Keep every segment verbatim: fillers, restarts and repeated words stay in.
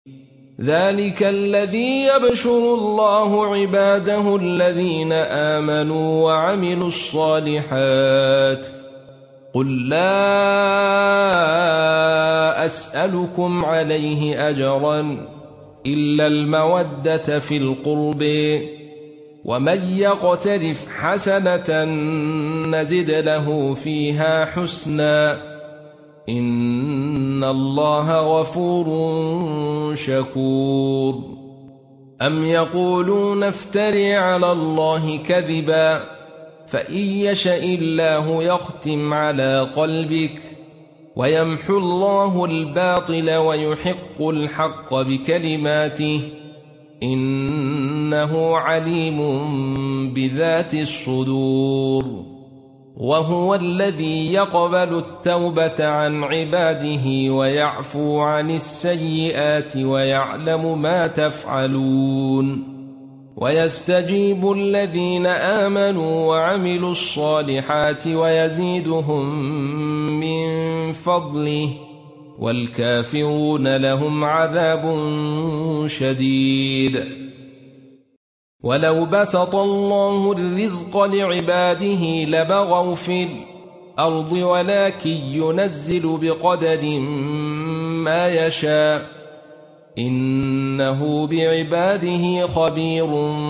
ذلك الذي يبشر الله عباده الذين آمنوا وعملوا الصالحات. قل لا أسألكم عليه أجرا إلا المودة في القرب، ومن يقترف حسنة نزد له فيها حسنا، إن الله غفور شكور. أم يقولون افتري على الله كذبا، فإن يشأ الله يختم على قلبك ويمحو الله الباطل ويحق الحق بكلماته، إنه عليم بذات الصدور. وهو الذي يقبل التوبة عن عباده ويعفو عن السيئات ويعلم ما تفعلون، ويستجيب الذين آمنوا وعملوا الصالحات ويزيدهم من فضله، والكافرون لهم عذاب شديد. ولو بسط الله الرزق لعباده لبغوا في الأرض، ولكن ينزل بقدر ما يشاء، إنه بعباده خبير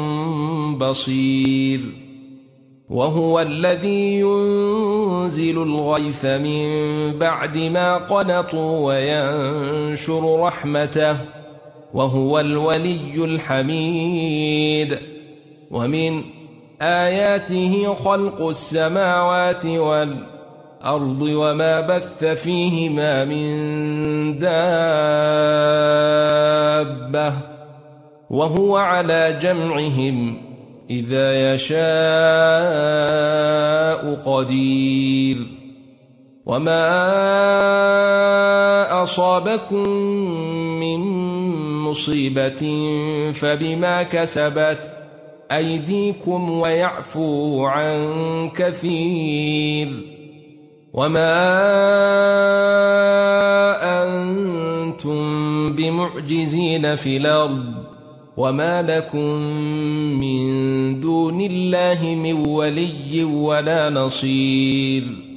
بصير. وهو الذي ينزل الغيث من بعد ما قنطوا وينشر رحمته، وهو الولي الحميد. ومن آياته خلق السماوات والأرض وما بث فيهما من دابة، وهو على جمعهم إذا يشاء قدير. وما أصابكم من مصيبة فبما كسبت أيديكم ويعفو عن كثير. وما أنتم بمعجزين في الأرض، وما لكم من دون الله من ولي ولا نصير.